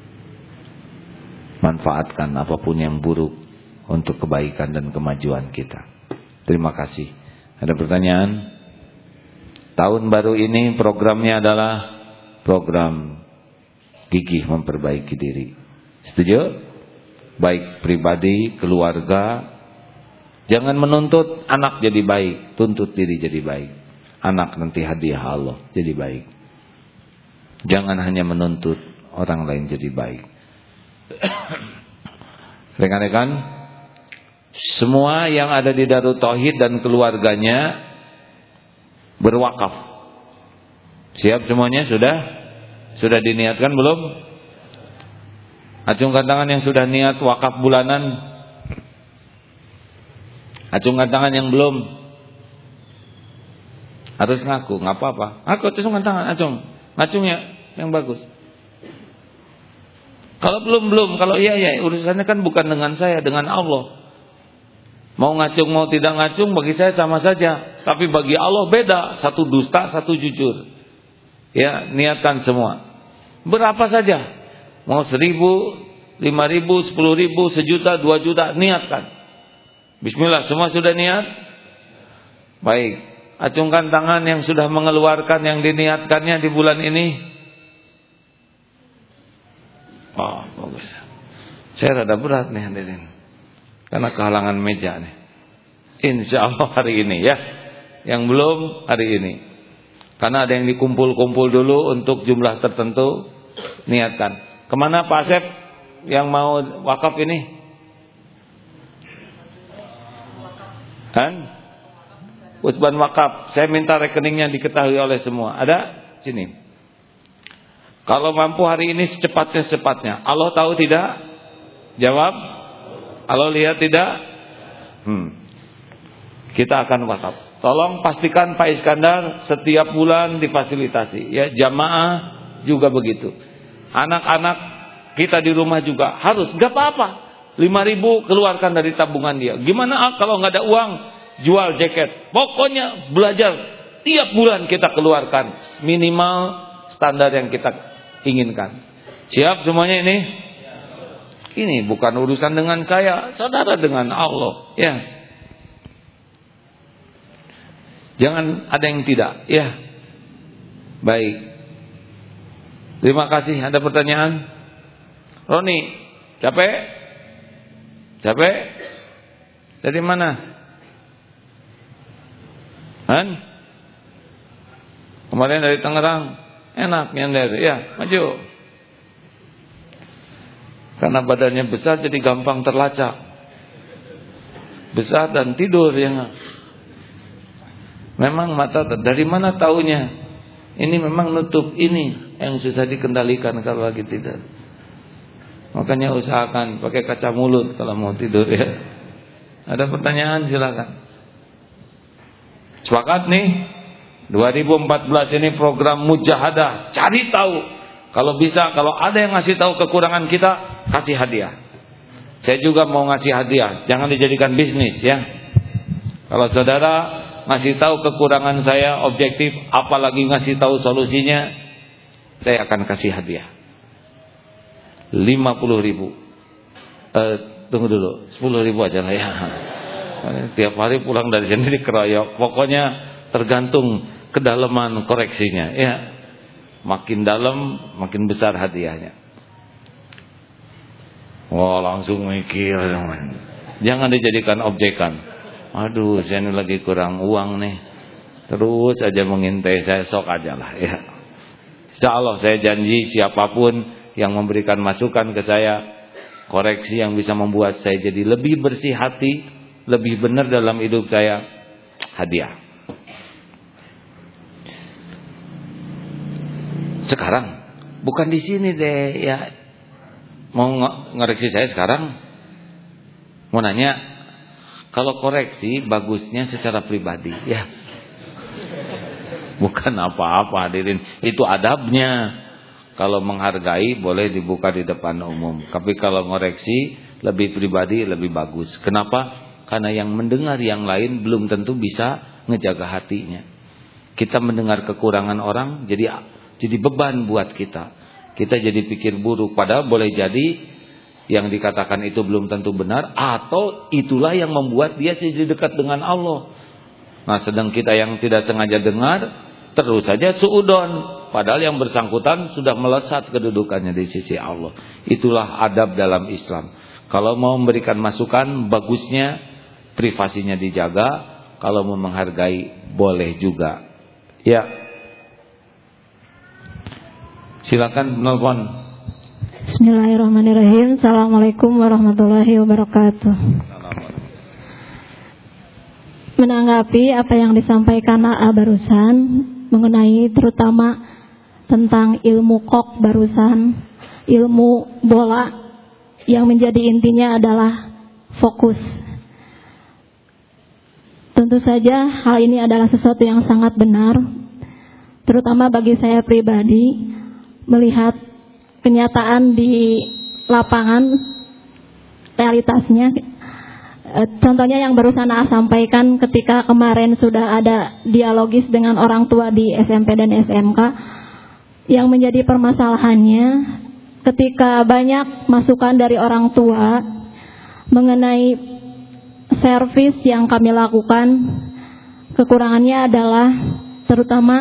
Manfaatkan apapun yang buruk untuk kebaikan dan kemajuan kita. Terima kasih. Ada pertanyaan? Tahun baru ini programnya adalah program gigih memperbaiki diri. Setuju? Baik pribadi, keluarga. Jangan menuntut anak jadi baik, tuntut diri jadi baik. Anak nanti hadiah Allah jadi baik. Jangan hanya menuntut orang lain jadi baik. Rekan-rekan, semua yang ada di Darut Tauhid dan keluarganya berwakaf. Siap semuanya? Sudah diniatkan belum? Acungkan tangan yang sudah niat wakaf bulanan. Acungkan tangan yang belum. Harus ngaku, nggak apa-apa. Aku acungkan tangan, ngacungnya yang bagus. Kalau belum. Kalau iya, urusannya kan bukan dengan saya, dengan Allah. Mau ngacung, mau tidak ngacung, bagi saya sama saja. Tapi bagi Allah beda. Satu dusta, satu jujur. Ya, niatkan semua. Berapa saja. Mau 1.000, 5.000, 10.000, 1.000.000, 2 juta, niatkan. Bismillah, semua sudah niat? Baik. Acungkan tangan yang sudah mengeluarkan yang diniatkannya di bulan ini. Oh, bagus. Saya rada berat nih hadirin, karena kehalangan meja nih. Insya Allah hari ini ya. Yang belum hari ini. Karena ada yang dikumpul-kumpul dulu untuk jumlah tertentu. Niatkan. Kemana Pak Asep yang mau wakaf ini? Kan? Usban wakaf. Saya minta rekeningnya diketahui oleh semua. Ada? Sini. Kalau mampu hari ini secepatnya. Allah tahu tidak? Jawab. Allah lihat tidak? Kita akan wakaf. Tolong pastikan Pak Iskandar setiap bulan difasilitasi. Ya, jamaah juga begitu. Anak-anak kita di rumah juga harus. Gak apa-apa. 5.000 keluarkan dari tabungan dia. Gimana kalau nggak ada uang? Jual jaket. Pokoknya belajar. Tiap bulan kita keluarkan minimal standar yang kita inginkan. Siap semuanya ini? Ini bukan urusan dengan saya, saudara dengan Allah. Ya. Jangan ada yang tidak. Ya. Baik. Terima kasih. Ada pertanyaan? Roni, capek? Dari mana? Kemarin dari Tangerang. Enak nyender. Ya, maju. Karena badannya besar jadi gampang terlacak. besar dan tidur ya. Memang mata dari mana taunya? Ini memang nutup, ini yang susah dikendalikan kalau lagi tidur. Makanya usahakan pakai kaca mulut kalau mau tidur ya. Ada pertanyaan silakan. Sepakat nih? 2014 ini program mujahadah, cari tahu. Kalau bisa, kalau ada yang ngasih tahu kekurangan kita, kasih hadiah. Saya juga mau ngasih hadiah, jangan dijadikan bisnis ya. Kalau saudara ngasih tahu kekurangan saya objektif, apalagi ngasih tahu solusinya, saya akan kasih hadiah 50.000. Tunggu dulu, 10.000 aja lah ya. Tiap hari pulang dari sini dikeroyok. Pokoknya tergantung kedalaman koreksinya ya. Makin dalam makin besar hadiahnya. Wah, langsung mikir. Jangan dijadikan objekan. Aduh, saya ini lagi kurang uang nih. Terus aja mengintai saya, sok aja lah ya. Insyaallah saya janji siapapun yang memberikan masukan ke saya, koreksi yang bisa membuat saya jadi lebih bersih hati, lebih benar dalam hidup saya, hadiah. Sekarang bukan di sini deh ya. Mau ngoreksi saya sekarang? Mau nanya, kalau koreksi bagusnya secara pribadi ya. Bukan apa-apa hadirin, itu adabnya. Kalau menghargai boleh dibuka di depan umum. Tapi kalau ngoreksi lebih pribadi lebih bagus. Kenapa? Karena yang mendengar yang lain belum tentu bisa ngejaga hatinya. Kita mendengar kekurangan orang jadi beban buat kita. Kita jadi pikir buruk. Padahal boleh jadi yang dikatakan itu belum tentu benar, atau itulah yang membuat dia jadi dekat dengan Allah. Nah, sedang kita yang tidak sengaja dengar terus saja suudon. Padahal yang bersangkutan sudah melesat kedudukannya di sisi Allah. Itulah adab dalam Islam. Kalau mau memberikan masukan, bagusnya privasinya dijaga. Kalau mau menghargai, boleh juga. Ya. Silakan menelpon. Bismillahirrahmanirrahim. Assalamualaikum warahmatullahi wabarakatuh. Menanggapi apa yang disampaikan AA barusan mengenai terutama tentang ilmu kok barusan, ilmu bola, yang menjadi intinya adalah fokus. Tentu saja hal ini adalah sesuatu yang sangat benar, terutama bagi saya pribadi, melihat kenyataan di lapangan, realitasnya. Contohnya yang barusan AA sampaikan ketika kemarin sudah ada dialogis dengan orang tua di SMP dan SMK. Yang menjadi permasalahannya ketika banyak masukan dari orang tua mengenai servis yang kami lakukan, kekurangannya adalah terutama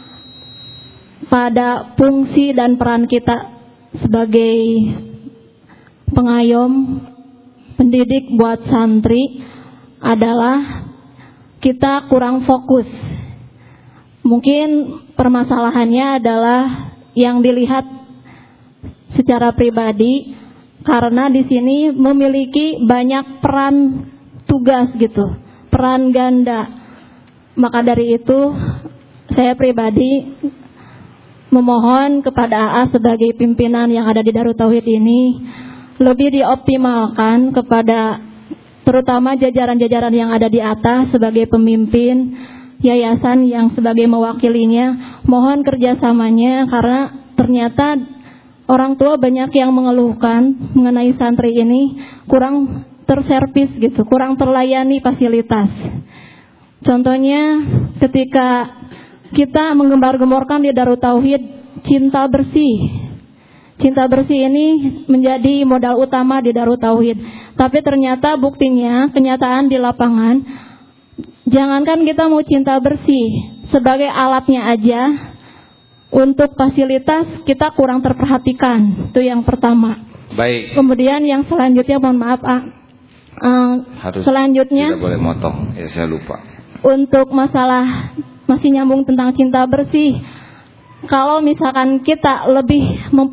pada fungsi dan peran kita sebagai pengayom, pendidik buat santri adalah kita kurang fokus. Mungkin permasalahannya adalah yang dilihat secara pribadi, karena di sini memiliki banyak peran tugas gitu, peran ganda. Maka dari itu saya pribadi memohon kepada AA sebagai pimpinan yang ada di Darut Tauhid ini lebih dioptimalkan kepada terutama jajaran-jajaran yang ada di atas sebagai pemimpin yayasan yang sebagai mewakilinya. Mohon kerjasamanya, karena ternyata orang tua banyak yang mengeluhkan mengenai santri ini kurang terservis gitu, kurang terlayani fasilitas. Contohnya ketika kita menggembar-gemborkan di Darut Tauhid cinta bersih. Cinta bersih ini menjadi modal utama di Darut Tauhid. Tapi ternyata buktinya, kenyataan di lapangan, jangankan kita mau cinta bersih, sebagai alatnya aja untuk fasilitas kita kurang terperhatikan. Itu yang pertama. Baik. Kemudian yang selanjutnya, mohon maaf, selanjutnya tidak boleh motong. Ya, saya lupa. Untuk masalah masih nyambung tentang cinta bersih. Kalau misalkan kita lebih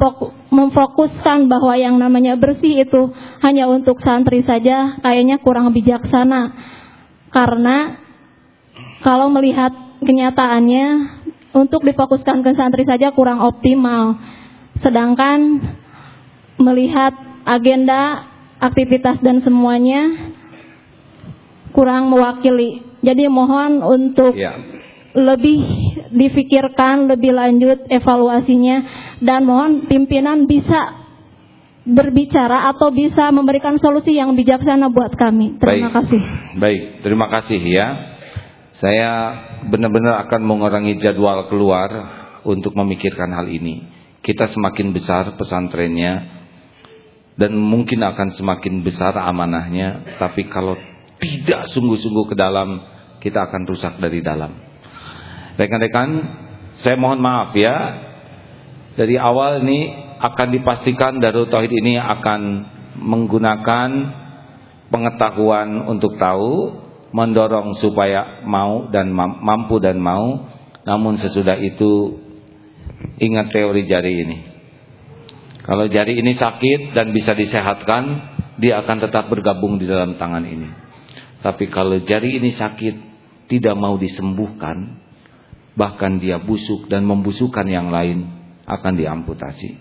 memfokuskan bahwa yang namanya bersih itu hanya untuk santri saja kayaknya kurang bijaksana. Karena kalau melihat kenyataannya untuk difokuskan ke santri saja kurang optimal. Sedangkan melihat agenda, aktivitas dan semuanya kurang mewakili. Jadi mohon untuk lebih difikirkan lebih lanjut evaluasinya, dan mohon pimpinan bisa berbicara atau bisa memberikan solusi yang bijaksana buat kami. Terima kasih. Baik, terima kasih ya. Saya benar-benar akan mengurangi jadwal keluar untuk memikirkan hal ini. Kita semakin besar pesantrennya dan mungkin akan semakin besar amanahnya, tapi kalau tidak sungguh-sungguh ke dalam, kita akan rusak dari dalam. Rekan-rekan, saya mohon maaf ya. Dari awal ini akan dipastikan Darut Tauhid ini akan menggunakan pengetahuan untuk tahu, mendorong supaya mau dan mampu dan mau. Namun sesudah itu ingat teori jari ini. Kalau jari ini sakit dan bisa disehatkan, dia akan tetap bergabung di dalam tangan ini. Tapi kalau jari ini sakit, tidak mau disembuhkan, bahkan dia busuk dan membusukkan yang lain, akan diamputasi.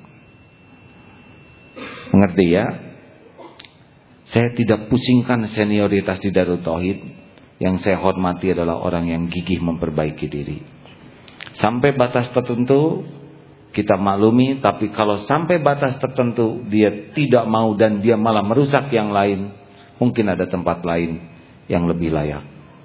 Mengerti ya? Saya tidak pusingkan senioritas di Darut Tauhid. Yang saya hormati adalah orang yang gigih memperbaiki diri. Sampai batas tertentu kita maklumi, tapi kalau sampai batas tertentu dia tidak mau dan dia malah merusak yang lain, mungkin ada tempat lain yang lebih layak.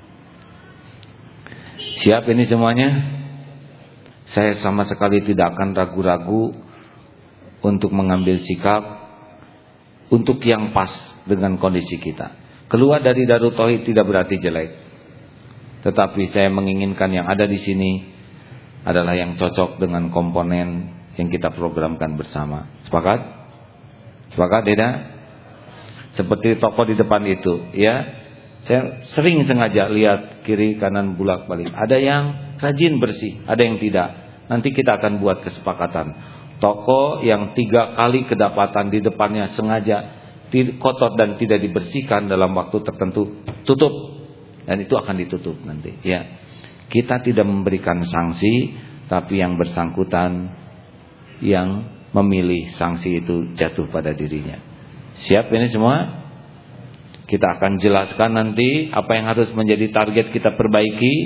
Siap ini semuanya? Saya sama sekali tidak akan ragu-ragu untuk mengambil sikap untuk yang pas dengan kondisi kita. Keluar dari Darut Tauhid tidak berarti jelek, tetapi saya menginginkan yang ada di sini adalah yang cocok dengan komponen yang kita programkan bersama. Sepakat? Sepakat tidak? Seperti toko di depan itu, ya. Saya sering sengaja lihat kiri kanan bulak balik. Ada yang rajin bersih, ada yang tidak. Nanti kita akan buat kesepakatan. Toko yang 3 kali kedapatan di depannya sengaja kotor dan tidak dibersihkan dalam waktu tertentu, tutup. Dan itu akan ditutup nanti, ya. Kita tidak memberikan sanksi, tapi yang bersangkutan yang memilih sanksi itu jatuh pada dirinya. Siap ini semua? Kita akan jelaskan nanti apa yang harus menjadi target kita perbaiki.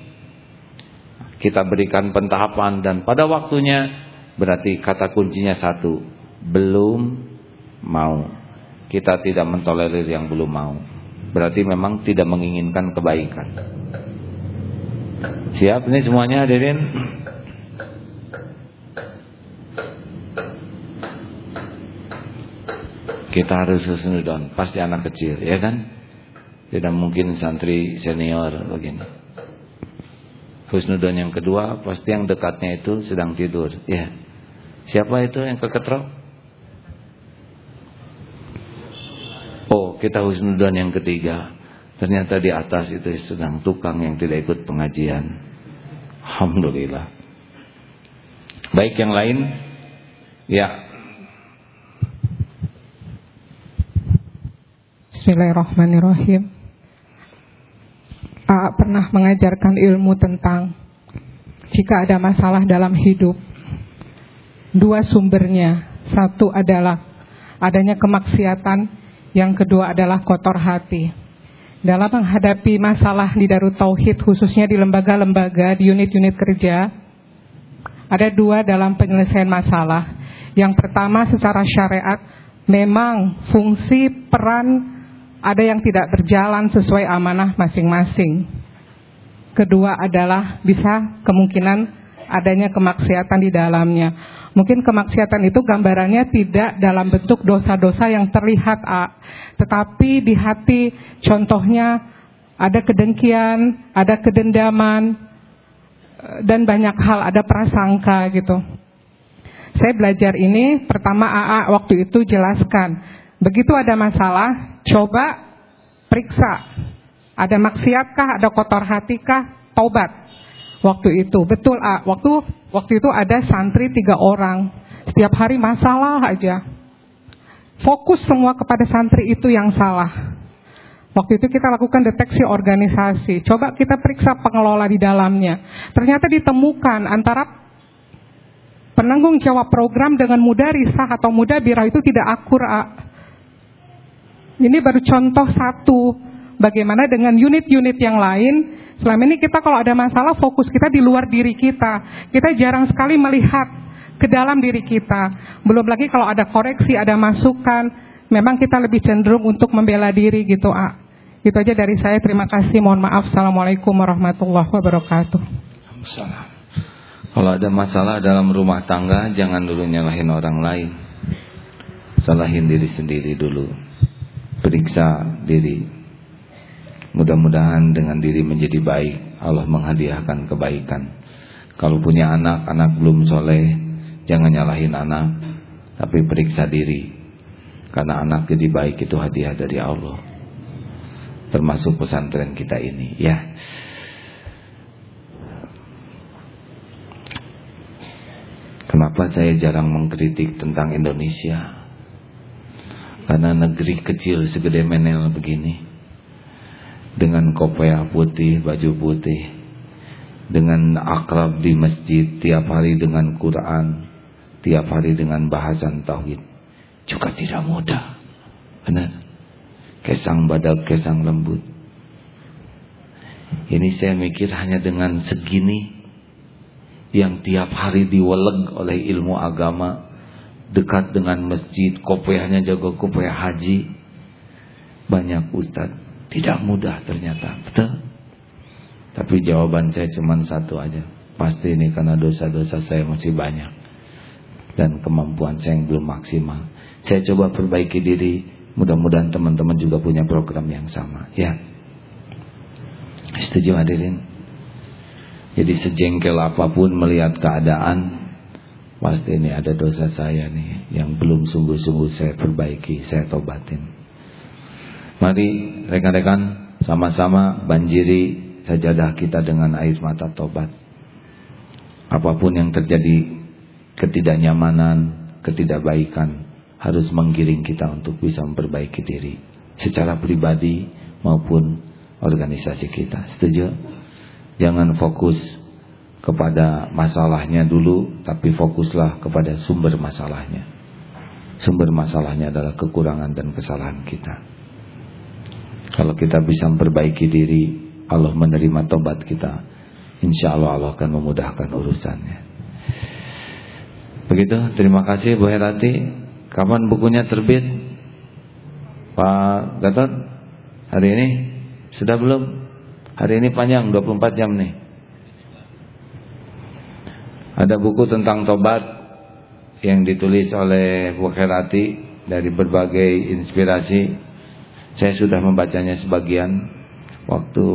Kita berikan pentahapan dan pada waktunya, berarti kata kuncinya satu, belum mau. Kita tidak mentolerir yang belum mau. Berarti memang tidak menginginkan kebaikan. Siap ini semuanya hadirin? Kita harus husnudon, pasti anak kecil, ya kan? Tidak mungkin santri senior begini. Husnudon yang kedua, pasti yang dekatnya itu sedang tidur, ya. Siapa itu yang keketrok? Oh, kita husnudon yang ketiga. Ternyata di atas itu sedang tukang yang tidak ikut pengajian. Alhamdulillah. Baik, yang lain? Ya. Bismillahirrahmanirrahim. Pernah mengajarkan ilmu tentang jika ada masalah dalam hidup, 2 sumbernya. Satu adalah adanya kemaksiatan, yang kedua adalah kotor hati. Dalam menghadapi masalah di Darut Tauhid, khususnya di lembaga-lembaga, di unit-unit kerja, ada 2 dalam penyelesaian masalah. Yang pertama, secara syariat memang fungsi peran ada yang tidak berjalan sesuai amanah masing-masing. Kedua adalah bisa kemungkinan adanya kemaksiatan di dalamnya. Mungkin kemaksiatan itu gambarannya tidak dalam bentuk dosa-dosa yang terlihat, tetapi di hati, contohnya ada kedengkian, ada kedendaman, dan banyak hal, ada prasangka gitu. Saya belajar ini, pertama waktu itu jelaskan. Begitu ada masalah, coba periksa. Ada maksiatkah, ada kotor hatikah, taubat. Waktu itu, betul waktu itu ada santri 3 orang. Setiap hari masalah aja. Fokus semua kepada santri itu yang salah. Waktu itu kita lakukan deteksi organisasi. Coba kita periksa pengelola di dalamnya. Ternyata ditemukan antara penanggung jawab program dengan mudarisah atau mudabirah itu tidak akurat. Ini baru contoh satu. Bagaimana dengan unit-unit yang lain. Selama ini kita kalau ada masalah, fokus kita di luar diri kita. Kita jarang sekali melihat ke dalam diri kita. Belum lagi kalau ada koreksi, ada masukan, memang kita lebih cenderung untuk membela diri gitu. Itu aja dari saya. Terima kasih. Mohon maaf. Assalamualaikum warahmatullahi wabarakatuh. Salam. Kalau ada masalah dalam rumah tangga, jangan dulu nyalahin orang lain. Salahin diri sendiri dulu. Periksa diri. Mudah-mudahan dengan diri menjadi baik, Allah menghadiahkan kebaikan. Kalau punya anak, anak belum soleh, jangan nyalahin anak, tapi periksa diri. Karena anak jadi baik itu hadiah dari Allah. Termasuk pesantren kita ini, ya. Kenapa saya jarang mengkritik tentang Indonesia? Karena negeri kecil segede Menel begini, dengan kopiah putih, baju putih, dengan akrab di masjid, tiap hari dengan Quran, tiap hari dengan bahasan tauhid, juga tidak mudah. Benar. Kesang badak, kesang lembut. Ini saya mikir hanya dengan segini, yang tiap hari diweleg oleh ilmu agama, dekat dengan masjid, kopiahnya jaga kopiah haji, banyak ustadz, tidak mudah ternyata, betul. Tapi jawaban saya cuma satu aja, pasti ini karena dosa-dosa saya masih banyak dan kemampuan saya yang belum maksimal. Saya coba perbaiki diri. Mudah-mudahan teman-teman juga punya program yang sama, ya. Setuju hadirin? Jadi sejengkel apapun melihat keadaan, pasti ini ada dosa saya nih yang belum sungguh-sungguh saya perbaiki, saya tobatin. Mari rekan-rekan sama-sama banjiri sajadah kita dengan air mata tobat. Apapun yang terjadi, ketidaknyamanan, ketidakbaikan, harus menggiring kita untuk bisa memperbaiki diri secara pribadi maupun organisasi kita. Setuju? Jangan fokus kepada masalahnya dulu, tapi fokuslah kepada sumber masalahnya. Sumber masalahnya adalah kekurangan dan kesalahan kita. Kalau kita bisa memperbaiki diri, Allah menerima tobat kita. Insya Allah Allah akan memudahkan urusannya. Begitu, terima kasih Bu Herati. Kapan bukunya terbit? Pak Gatot, hari ini sudah belum? Hari ini panjang 24 jam nih. Ada buku tentang tobat yang ditulis oleh Bu Herati dari berbagai inspirasi. Saya sudah membacanya sebagian. Waktu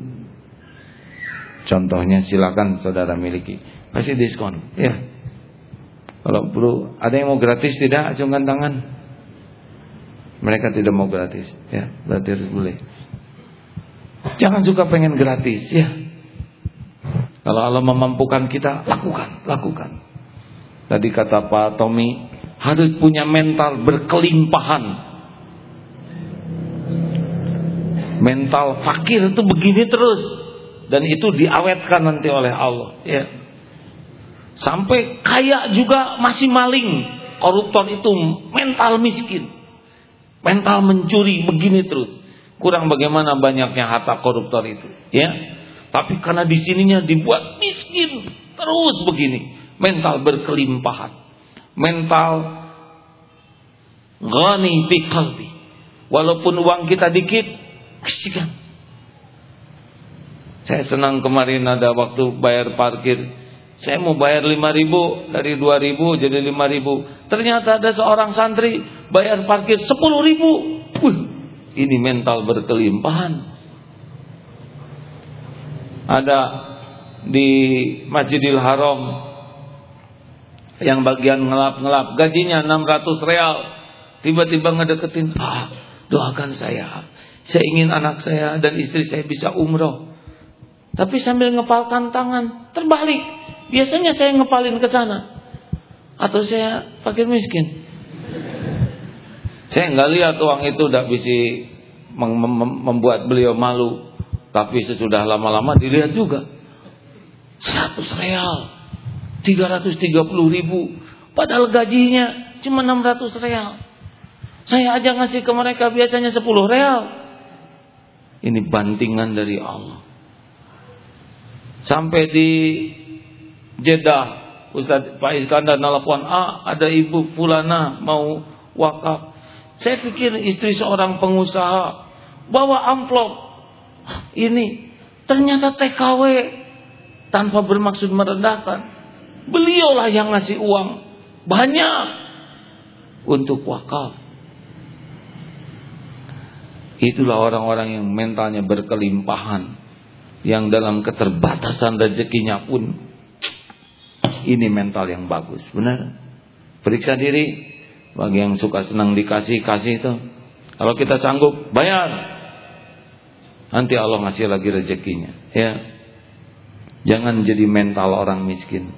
contohnya silakan saudara miliki. Kasih diskon, ya. Kalau perlu, ada yang mau gratis tidak? Acungkan tangan. Mereka tidak mau gratis, ya, berarti harus boleh. Jangan suka pengen gratis, ya. Kalau Allah memampukan kita, lakukan. Tadi kata Pak Tommy, harus punya mental berkelimpahan. Mental fakir itu begini terus, dan itu diawetkan nanti oleh Allah, ya. Sampai kaya juga masih maling. Koruptor itu mental miskin, mental mencuri begini terus. Kurang bagaimana banyaknya harta koruptor itu, ya. Tapi karena di sininya dibuat miskin terus begini. Mental berkelimpahan, mental ghani fi qalbi. Walaupun uang kita dikit, kasihkan. Saya senang kemarin ada waktu bayar parkir. Saya mau bayar 5.000, dari 2.000 jadi 5.000. Ternyata ada seorang santri bayar parkir 10.000. Ini mental berkelimpahan. Ada di Masjidil Haram yang bagian ngelap-ngelap, gajinya 600 real. Tiba-tiba ngedeketin, doakan saya. Saya ingin anak saya dan istri saya bisa umroh. Tapi sambil ngepalkan tangan, terbalik. Biasanya saya ngepalin ke sana. atau saya fakir miskin? Saya nggak lihat uang itu udah bisa membuat beliau malu. Tapi sesudah lama-lama dilihat juga 100 real, 330.000, padahal gajinya cuma 600 real. Saya aja ngasih ke mereka biasanya 10 real. Ini bantingan dari Allah. Sampai di Jeddah, Ustaz Pak Iskandar nelpon, ada ibu fulana mau wakaf. Saya pikir istri seorang pengusaha, bawa amplop. Ini ternyata TKW, tanpa bermaksud merendahkan. Beliaulah yang ngasih uang banyak untuk wakaf. Itulah orang-orang yang mentalnya berkelimpahan, yang dalam keterbatasan rezekinya pun ini mental yang bagus. Benar? Periksa diri. Bagi yang suka senang dikasih, kasih itu. Kalau kita sanggup, bayar. Nanti Allah ngasih lagi rezekinya. Ya. Jangan jadi mental orang miskin.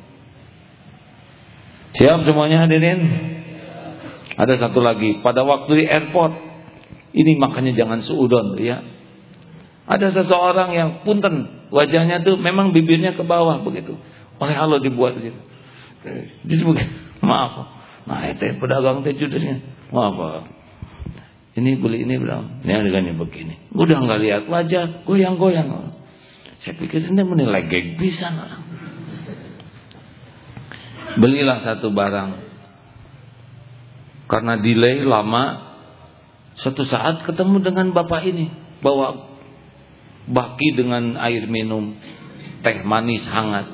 Siap semuanya hadirin? Ada satu lagi. Pada waktu di airport, ini makanya jangan suudon, ya. Ada seseorang yang punten, wajahnya tuh memang bibirnya ke bawah begitu. Oleh Allah dibuat begitu. Jadi maaf. Nah, itu pedagang teh judulnya. Maaf. Ini beli ini bilang, ini harganya begini. Udah nggak lihat wajah, goyang-goyang. Saya pikir ini menilai geg bisa. Belilah satu barang. Karena delay lama, suatu saat ketemu dengan bapak ini, bawa baki dengan air minum, teh manis hangat.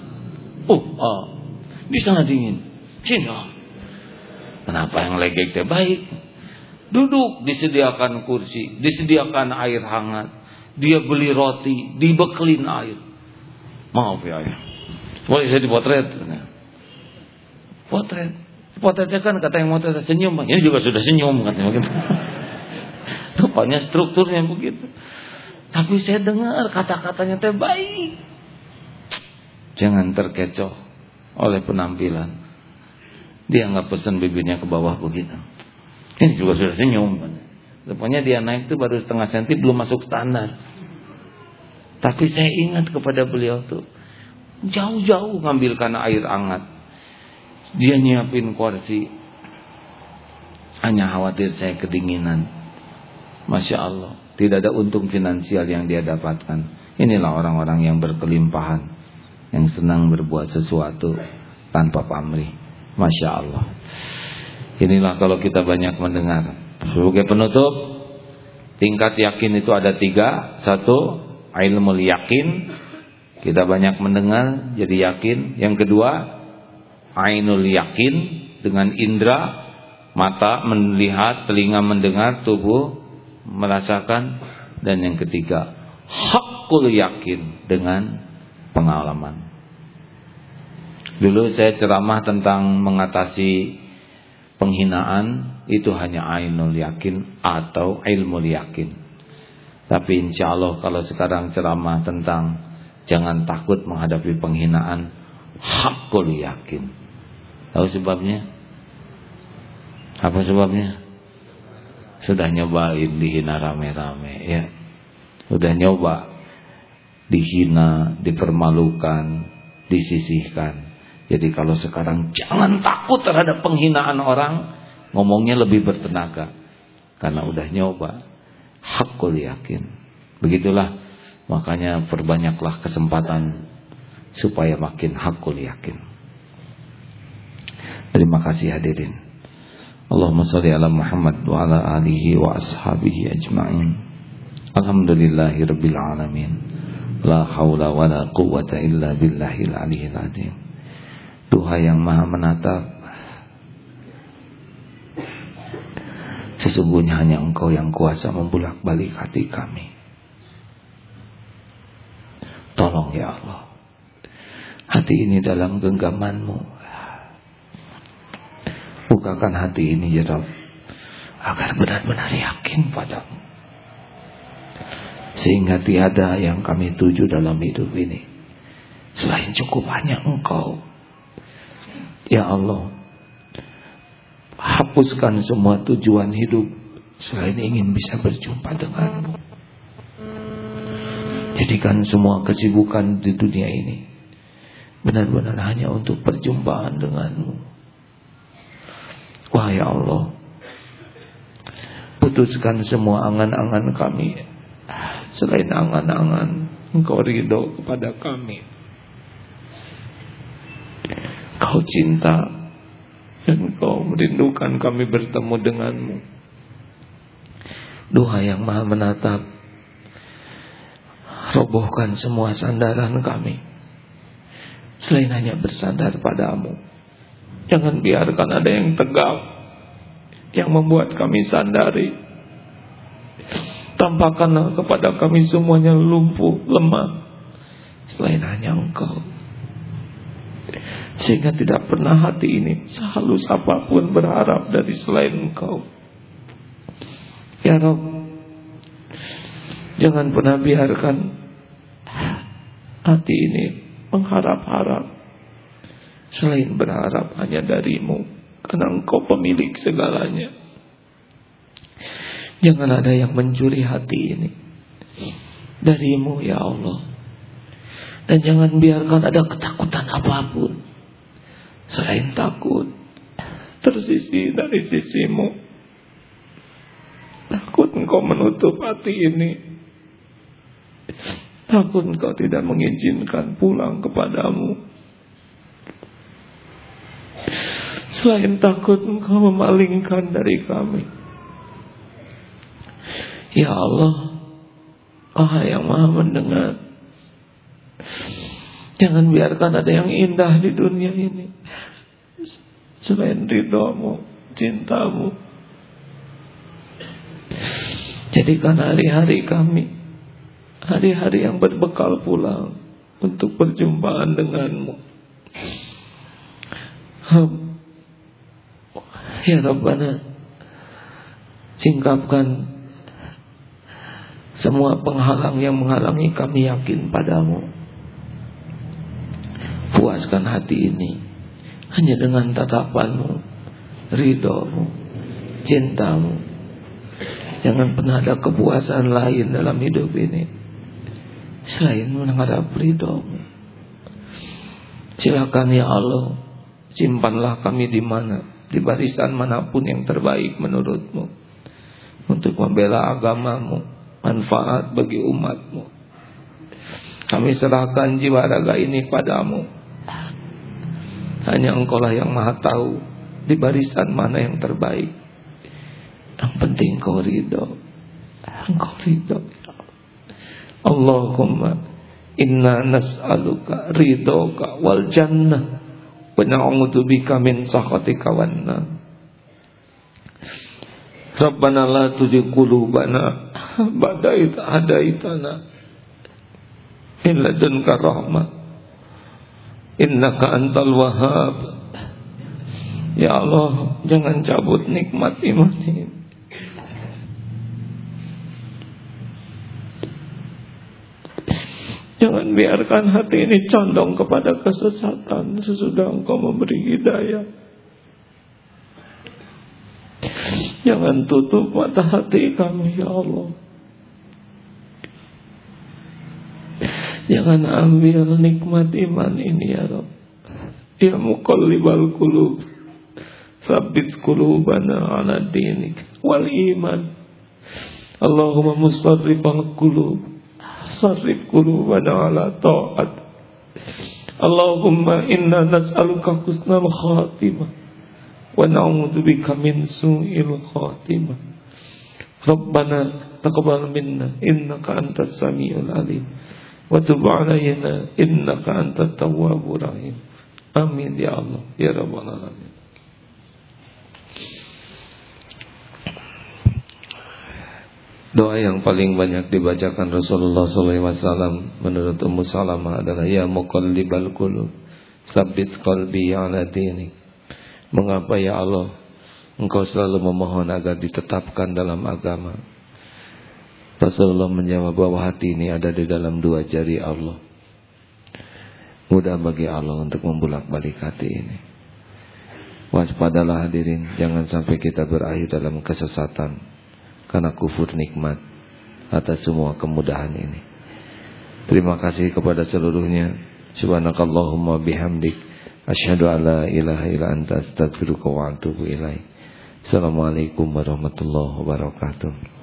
Di sana dingin. Sini. Kenapa yang legek teh baik? Duduk, disediakan kursi, disediakan air hangat. Dia beli roti, dibekelin air. Maaf ya. Boleh saya dipotret? Potret. Potretnya kan kata yang motret senyum. Ini juga sudah senyum katanya begitu. Rupanya strukturnya begitu. Tapi saya dengar kata-katanya teh baik. Jangan terkecoh oleh penampilan. Dia nggak pesan bibirnya ke bawah begitu. Ini juga sudah senyum. Rupanya dia naik itu baru setengah senti, belum masuk standar. Tapi saya ingat kepada beliau tuh, jauh-jauh ngambilkan air hangat. Dia nyiapin kursi. Hanya khawatir saya kedinginan. Masya Allah, tidak ada untung finansial yang dia dapatkan. Inilah orang-orang yang berkelimpahan, yang senang berbuat sesuatu tanpa pamrih. Masya Allah. Inilah kalau kita banyak mendengar. Sebagai penutup, tingkat yakin itu ada 3. 1, ilmu yakin. Kita banyak mendengar jadi yakin. Yang kedua, ainul yakin, dengan indera, mata melihat, telinga mendengar, tubuh merasakan. Dan yang ketiga, haqqul yakin, dengan pengalaman. Dulu saya ceramah tentang mengatasi penghinaan, itu hanya ainul yakin atau ilmu yakin. Tapi insya Allah kalau sekarang ceramah tentang jangan takut menghadapi penghinaan, haqqul yakin. Tahu sebabnya? Apa sebabnya? Sudah nyobain dihina rame-rame, ya. Sudah nyoba dihina, dipermalukan, disisihkan. Jadi kalau sekarang jangan takut terhadap penghinaan orang, ngomongnya lebih bertenaga. Karena udah nyoba. Haqqul yakin. Begitulah, makanya perbanyaklah kesempatan supaya makin haqqul yakin. Terima kasih hadirin. Allahumma shalli ala Muhammad wa ala alihi wa ashabihi ajma'in. Alhamdulillahirabbil alamin. La haula wa la quwwata illa billahil aliyyil azim. Tuhan yang maha menatap, sesungguhnya hanya Engkau yang kuasa membulak-balik hati kami. Tolong ya Allah, hati ini dalam genggaman-Mu. Bukakan hati ini ya Rabb, agar benar-benar yakin padamu. Sehingga tiada yang kami tuju dalam hidup ini selain cukup hanya Engkau. Ya Allah, hapuskan semua tujuan hidup selain ingin bisa berjumpa denganmu. Jadikan semua kesibukan di dunia ini benar-benar hanya untuk perjumpaan denganmu. Wahai Allah, putuskan semua angan-angan kami selain angan-angan Engkau ridho kepada kami. Kau cinta dan Kau merindukan kami bertemu denganmu. Duha yang Maha menatap, robohkan semua sandaran kami selain hanya bersandar padamu. Jangan biarkan ada yang tegak yang membuat kami sandari. Tampakkanlah kepada kami semuanya lumpuh, lemah selain hanya Engkau, sehingga tidak pernah hati ini sehalus apapun berharap dari selain Engkau. Ya Rabb, jangan pernah biarkan hati ini mengharap-harap selain berharap hanya darimu, karena Engkau pemilik segalanya. Jangan ada yang mencuri hati ini darimu, ya Allah. Dan jangan biarkan ada ketakutan apapun selain takut tersisi dari sisimu. Takut Engkau menutup hati ini, takut Engkau tidak mengizinkan pulang kepadamu. Selain takut Engkau memalingkan dari kami. Ya Allah, Wahai yang Maha mendengar, jangan biarkan ada yang indah di dunia ini selain ridhomu, cintamu. Jadikan hari-hari kami hari-hari yang berbekal pulang untuk perjumpaan denganmu. Ya Rabbana, singkapkan semua penghalang yang menghalangi kami yakin padamu. Puaskan hati ini hanya dengan tatapanmu, ridhomu, cintamu. Jangan pernah ada kepuasan lain dalam hidup ini selain mengharap ridhomu. Silakan ya Allah, simpanlah kami di mana, di barisan manapun yang terbaik menurutmu, untuk membela agamamu, manfaat bagi umatmu. Kami serahkan jiwa raga ini padamu. Hanya Engkau lah yang Maha tahu di barisan mana yang terbaik. Yang penting Engkau ridho. Engkau ridho. Allahumma inna nas'aluka ridhoka wal jannah wa na'udzubika min sakhatika wan nar. Rabbana la tuzigh qulubana ba'da idh hadaitana min ladunka rahmah innaka antal wahhab. Ya Allah, jangan cabut nikmat iman ini. Jangan biarkan hati ini condong kepada kesesatan sesudah Engkau memberi hidayah. Jangan tutup mata hati kami, ya Allah. Jangan ambil nikmat iman ini, ya Rabb. Ya muqallibal qulub, tsabbit qulubana ala dinik wal iman. Allahumma musarrifal qulub, sarrif qulubana ala ta'at. Allahumma inna nas'aluka husnal khatimah wa na'udzubika min su'il khatimah. Rabbana taqabbal minna innaka antas samiul alim wa tub 'alaina innaka antat tawwabur rahim. Amin ya Allah ya rabbal alamin. Doa yang paling banyak dibacakan Rasulullah SAW menurut Ummu Salamah adalah ya muqallibal qulub tsabbit qalbi 'ala dinik. Mengapa ya Allah Engkau selalu memohon agar ditetapkan dalam agama? Rasulullah menjawab bahwa hati ini ada di dalam dua jari Allah. Mudah bagi Allah untuk membulak-balik hati ini. Waspadalah hadirin, jangan sampai kita berakhir dalam kesesatan karena kufur nikmat atas semua kemudahan ini. Terima kasih kepada seluruhnya. Subhanakallahumma bihamdik, asyhadu an la ilaha illa anta, astaghfiruka wa atubu ilaik. Assalamualaikum warahmatullahi wabarakatuh.